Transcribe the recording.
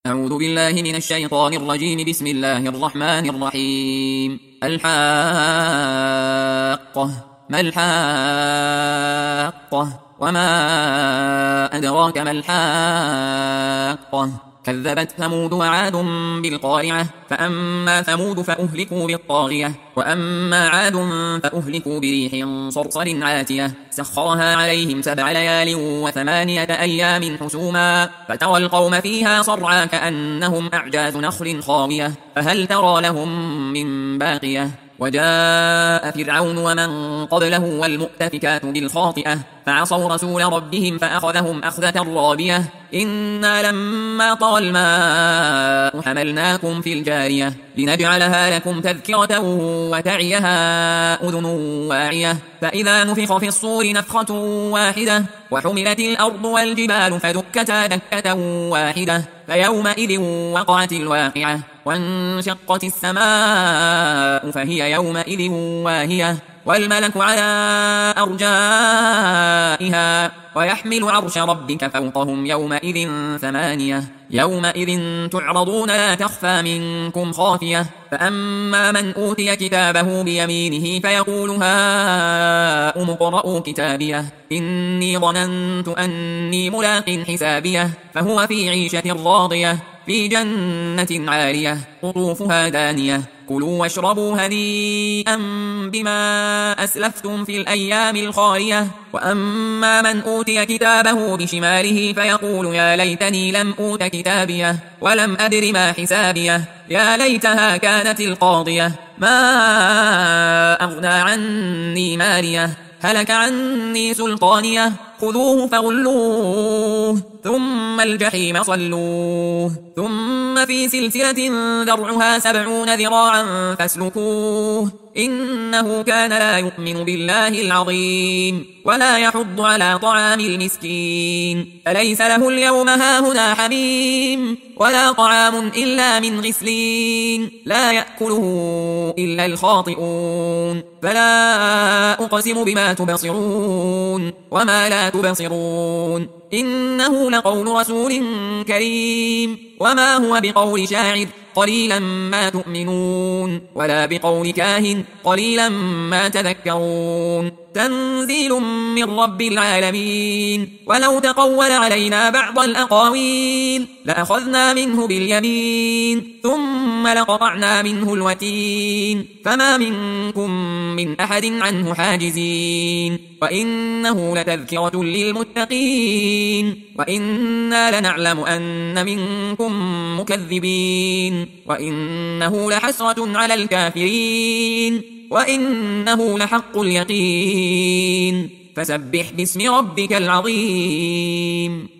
أعوذ بالله من الشيطان الرجيم. بسم الله الرحمن الرحيم. الحاقة. ما الحاقة؟ وما أدراك ما الحاقة؟ كذبت ثمود وعاد بالقارعة. فأما ثمود فأهلكوا بالطاغية، وأما عاد فأهلكوا بريح صرصر عاتية سخرها عليهم 7 ليال و8 أيام حسوما، فترى القوم فيها صرعى كأنهم أعجاز نخل خاوية، فهل ترى لهم من باقية؟ وجاء فرعون ومن قبله والمؤتفكات بالخاطئة فعصوا رسول ربهم فأخذهم أخذة رابية. إنا لما طغى الماء حملناكم في الجارية لنجعلها لكم تذكرة وتعيها أذن واعية. فإذا نفخ في الصور نفخة واحدة وحملت الأرض والجبال فدكتا دكة واحدة فيومئذ وقعت الواقعة وانشقت السماء فهي يومئذ واهية والملك على أرجائها ويحمل عرش ربك فوقهم يومئذ 8 يومئذ تعرضون لا تخفى منكم خافية. فأما من أوتي كتابه بيمينه فيقول هاؤم اقرءوا كتابيه إني ظننت أني ملاق حسابيه فهو في عيشة راضية في جنة عالية قطوفها دانية كلوا واشربوا هنيئا بما أسلفتم في الأيام الخالية. وأما من أوتي كتابه بشماله فيقول يا ليتني لم أوت كتابيه ولم أدر ما حسابيه يا ليتها كانت القاضية ما أغنى عني ماليه هلك عني سلطانيه خذوه فغلوه ثم الجحيم صلوه ثم في سلسلة ذرعها 70 ذراعا فاسلكوه إنه كان لا يؤمن بالله العظيم ولا يحض على طعام المسكين أليس له اليوم هاهنا حميم ولا طعام إلا من غسلين لا يأكله إلا الخاطئون. فلا أقسم بما تبصرون وما لا تبصرون إنه لقول رسول كريم وما هو بقول شاعر قليلا ما تؤمنون ولا بقول كاهن قليلا ما تذكرون تنزيل من رب العالمين. ولو تقول علينا بعض الأقاويل لأخذنا منه باليمين ثم لقطعنا منه الوتين فما منكم من أحد عنه حاجزين. وإنه لتذكرة للمتقين وإنا لنعلم أن منكم مكذبين وإنه لحسرة على الكافرين وإنه لحق اليقين. فسبح باسم ربك العظيم.